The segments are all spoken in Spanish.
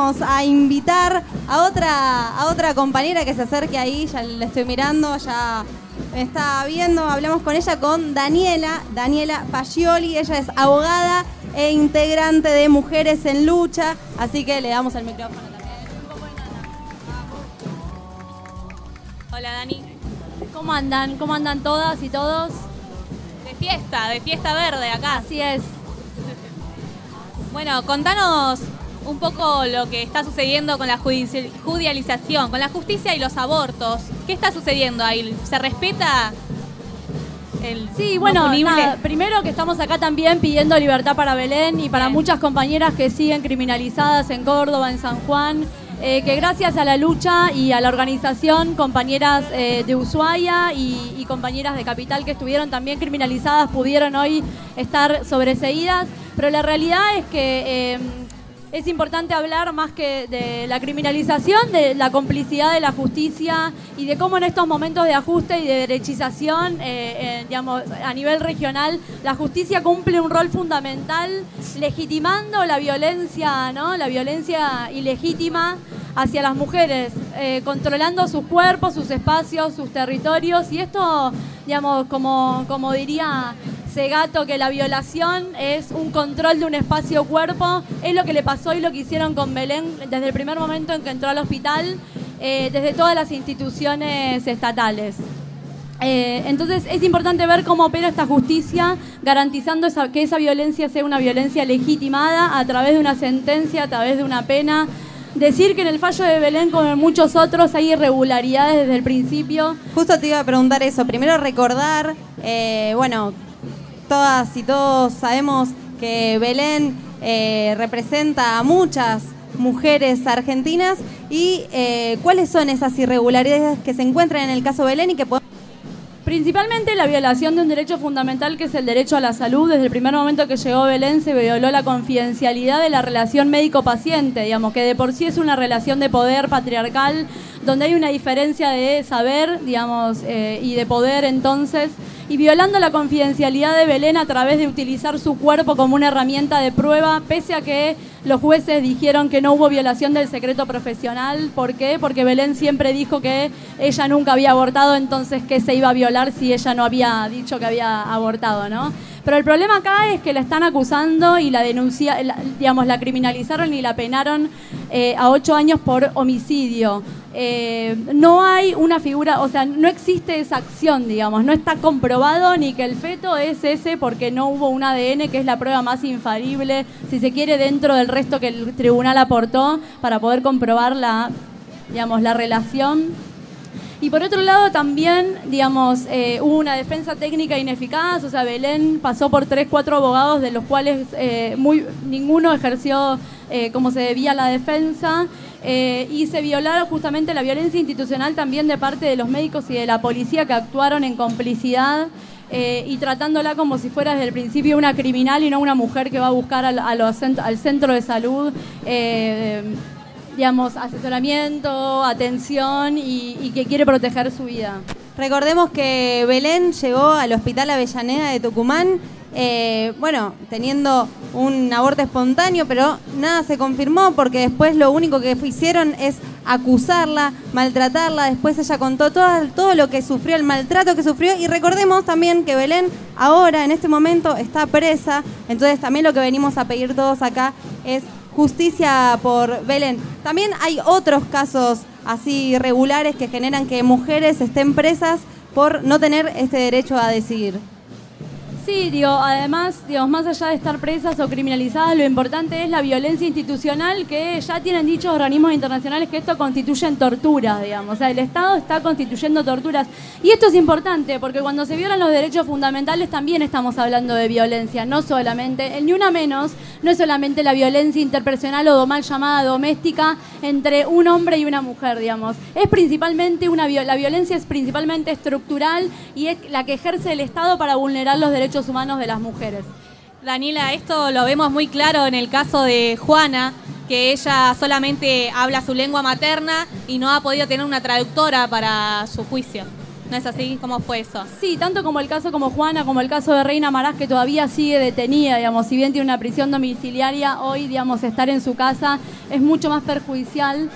vamos a invitar a otra compañera que se acerque ahí, ya la estoy mirando, ya me está viendo. Hablamos con ella, con Daniela Paglioli. Ella es abogada e integrante de Mujeres en Lucha, así que le damos el micrófono también. Hola Dani. ¿Cómo andan? ¿Cómo andan todas y todos? De fiesta verde acá. Así es. Bueno, contanos un poco lo que está sucediendo con la judicialización, con la justicia y los abortos. ¿Qué está sucediendo ahí? ¿Se respeta el Sí, bueno, no punible? nada, primero que estamos acá también pidiendo libertad para Belén y para muchas compañeras que siguen criminalizadas en Córdoba, en San Juan, que gracias a la lucha y a la organización, compañeras de Ushuaia y compañeras de Capital que estuvieron también criminalizadas pudieron hoy estar sobreseídas, pero la realidad es que es importante hablar más que de la criminalización, de la complicidad de la justicia y de cómo en estos momentos de ajuste y de derechización, digamos, a nivel regional, la justicia cumple un rol fundamental legitimando la violencia, ¿no? La violencia ilegítima hacia las mujeres, controlando sus cuerpos, sus espacios, sus territorios. Y esto, digamos, como diría Segato, que la violación es un control de un espacio-cuerpo, es lo que le pasó y lo que hicieron con Belén desde el primer momento en que entró al hospital, desde todas las instituciones estatales. Entonces es importante ver cómo opera esta justicia, garantizando que esa violencia sea una violencia legitimada a través de una sentencia, a través de una pena. Decir que en el fallo de Belén, como en muchos otros, hay irregularidades desde el principio. Justo te iba a preguntar eso. Primero recordar, bueno, todas y todos sabemos que Belén representa a muchas mujeres argentinas y ¿cuáles son esas irregularidades que se encuentran en el caso Belén y que podemos... Principalmente la violación de un derecho fundamental que es el derecho a la salud. Desde el primer momento que llegó Belén se violó la confidencialidad de la relación médico-paciente, digamos, que de por sí es una relación de poder patriarcal, donde hay una diferencia de saber, digamos, y de poder entonces, y violando la confidencialidad de Belén a través de utilizar su cuerpo como una herramienta de prueba, pese a que los jueces dijeron que no hubo violación del secreto profesional. ¿Por qué? Porque Belén siempre dijo que ella nunca había abortado, entonces ¿qué se iba a violar si ella no había dicho que había abortado, ¿no? Pero el problema acá es que la están acusando y la digamos, la criminalizaron y la penaron a 8 años por homicidio. No hay una figura, o sea, no existe esa acción, digamos, no está comprobado ni que el feto es ese porque no hubo un ADN, que es la prueba más infalible, si se quiere, dentro del resto que el tribunal aportó para poder comprobar la, digamos, la relación. Y por otro lado también, digamos, hubo una defensa técnica ineficaz, o sea, Belén pasó por 3, 4 abogados, de los cuales ninguno ejerció como se debía la defensa, y se violaron justamente la violencia institucional también de parte de los médicos y de la policía, que actuaron en complicidad y tratándola como si fuera desde el principio una criminal y no una mujer que va a buscar al centro de salud digamos, asesoramiento, atención y que quiere proteger su vida. Recordemos que Belén llegó al Hospital Avellaneda de Tucumán, bueno, teniendo un aborto espontáneo, pero nada se confirmó porque después lo único que hicieron es acusarla, maltratarla. Después ella contó todo lo que sufrió, el maltrato que sufrió. Y recordemos también que Belén ahora, en este momento, está presa. Entonces también lo que venimos a pedir todos acá es justicia por Belén. También hay otros casos así irregulares que generan que mujeres estén presas por no tener este derecho a decidir. Sí, digo, además, digamos, más allá de estar presas o criminalizadas, lo importante es la violencia institucional, que ya tienen dichos organismos internacionales que esto constituyen torturas, digamos. O sea, el Estado está constituyendo torturas. Y esto es importante porque cuando se violan los derechos fundamentales también estamos hablando de violencia, no solamente, el ni una menos, no es solamente la violencia interpersonal o mal llamada doméstica entre un hombre y una mujer, digamos. Es principalmente la violencia es principalmente estructural y es la que ejerce el Estado para vulnerar los derechos humanos de las mujeres. Daniela, esto lo vemos muy claro en el caso de Juana, que ella solamente habla su lengua materna y no ha podido tener una traductora para su juicio. ¿No es así? ¿Cómo fue eso? Sí, tanto como el caso como Juana, como el caso de Reina Marás, que todavía sigue detenida, digamos, si bien tiene una prisión domiciliaria, hoy, digamos, estar en su casa es mucho más perjudicial.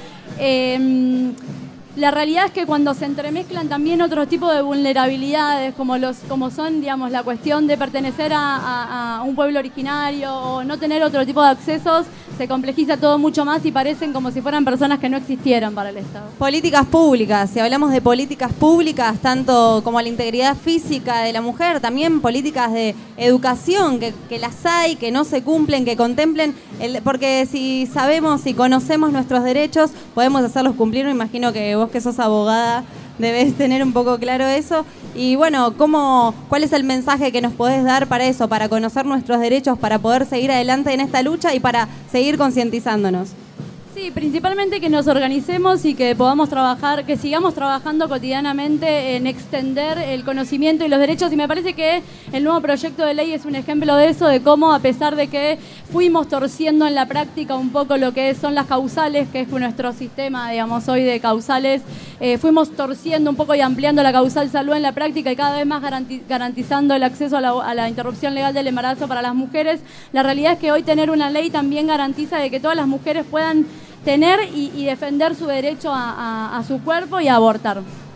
La realidad es que cuando se entremezclan también otros tipos de vulnerabilidades, como son, digamos, la cuestión de pertenecer a un pueblo originario o no tener otro tipo de accesos, se complejiza todo mucho más y parecen como si fueran personas que no existieran para el Estado. Políticas públicas, si hablamos de políticas públicas, tanto como la integridad física de la mujer, también políticas de educación, que las hay, que no se cumplen, que contemplen, porque si sabemos y conocemos nuestros derechos, podemos hacerlos cumplir. Me imagino que vos, que sos abogada, debes tener un poco claro eso. Y bueno, ¿cuál es el mensaje que nos podés dar para eso, para conocer nuestros derechos, para poder seguir adelante en esta lucha y para seguir concientizándonos? Sí, principalmente que nos organicemos y que podamos trabajar, que sigamos trabajando cotidianamente en extender el conocimiento y los derechos, y me parece que el nuevo proyecto de ley es un ejemplo de eso, de cómo, a pesar de que fuimos torciendo en la práctica un poco lo que son las causales, que es nuestro sistema, digamos, hoy de causales, fuimos torciendo un poco y ampliando la causal salud en la práctica y cada vez más garantizando el acceso a la interrupción legal del embarazo para las mujeres. La realidad es que hoy tener una ley también garantiza de que todas las mujeres puedan tener y defender su derecho a su cuerpo y a abortar.